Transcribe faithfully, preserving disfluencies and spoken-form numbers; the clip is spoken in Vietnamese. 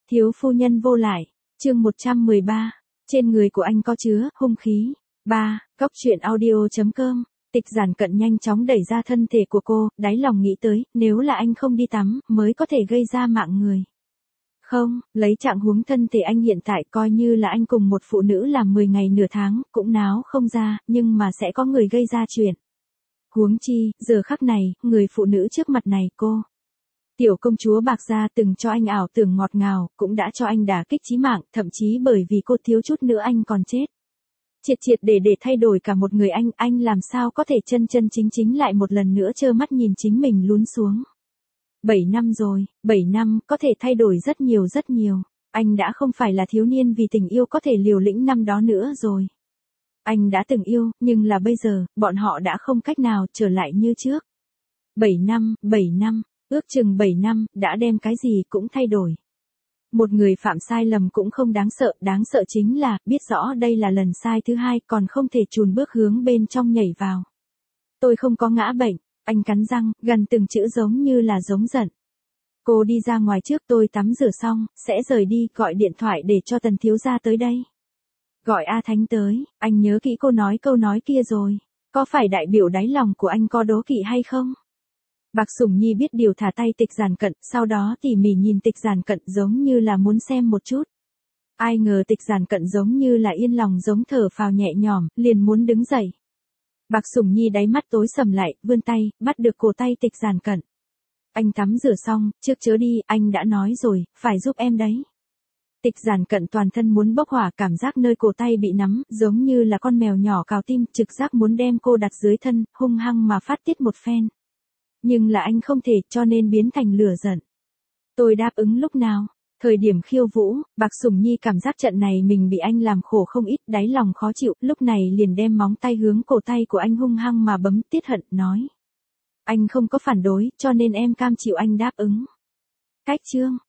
Thiếu phu nhân vô lại, chương một trăm mười ba, trên người của anh có chứa hung khí. ba. Góc truyện audio.com. Tịch Giản Cận nhanh chóng đẩy ra thân thể của cô, đáy lòng nghĩ tới, nếu là anh không đi tắm, mới có thể gây ra mạng người. Không, lấy trạng huống thân thể anh hiện tại coi như là anh cùng một phụ nữ làm mười ngày nửa tháng, cũng náo không ra, nhưng mà sẽ có người gây ra chuyện. Huống chi, giờ khắc này, người phụ nữ trước mặt này cô. Tiểu công chúa Bạc Gia từng cho anh ảo tưởng ngọt ngào, cũng đã cho anh đả kích chí mạng, thậm chí bởi vì cô thiếu chút nữa anh còn chết. Triệt triệt để để thay đổi cả một người anh, anh làm sao có thể chân chân chính chính lại một lần nữa trơ mắt nhìn chính mình lún xuống. Bảy năm rồi, bảy năm, có thể thay đổi rất nhiều rất nhiều. Anh đã không phải là thiếu niên vì tình yêu có thể liều lĩnh năm đó nữa rồi. Anh đã từng yêu, nhưng là bây giờ, bọn họ đã không cách nào trở lại như trước. Bảy năm, bảy năm, ước chừng bảy năm, đã đem cái gì cũng thay đổi. Một người phạm sai lầm cũng không đáng sợ, đáng sợ chính là, biết rõ đây là lần sai thứ hai còn không thể chùn bước hướng bên trong nhảy vào. Tôi không có ngã bệnh, anh cắn răng, gần từng chữ giống như là giống giận. Cô đi ra ngoài trước, tôi tắm rửa xong, sẽ rời đi, gọi điện thoại để cho Tần thiếu gia tới đây. Gọi A Thánh tới, anh nhớ kỹ cô nói câu nói kia rồi, có phải đại biểu đáy lòng của anh có đố kỵ hay không? Bạc Sủng Nhi biết điều thả tay Tịch Giản Cận, sau đó tỉ mỉ nhìn Tịch Giản Cận giống như là muốn xem một chút. Ai ngờ Tịch Giản Cận giống như là yên lòng giống thở phào nhẹ nhõm, liền muốn đứng dậy. Bạc Sủng Nhi đáy mắt tối sầm lại, vươn tay, bắt được cổ tay Tịch Giản Cận. Anh tắm rửa xong, trước chớ đi, anh đã nói rồi, phải giúp em đấy. Tịch Giản Cận toàn thân muốn bốc hỏa, cảm giác nơi cổ tay bị nắm, giống như là con mèo nhỏ cào tim, trực giác muốn đem cô đặt dưới thân, hung hăng mà phát tiết một phen. Nhưng là anh không thể, cho nên biến thành lửa giận. Tôi đáp ứng lúc nào? Thời điểm khiêu vũ, Bạc Sủng Nhi cảm giác trận này mình bị anh làm khổ không ít, đáy lòng khó chịu, lúc này liền đem móng tay hướng cổ tay của anh hung hăng mà bấm, tiết hận, nói. Anh không có phản đối, cho nên em cam chịu anh đáp ứng. Cách chương,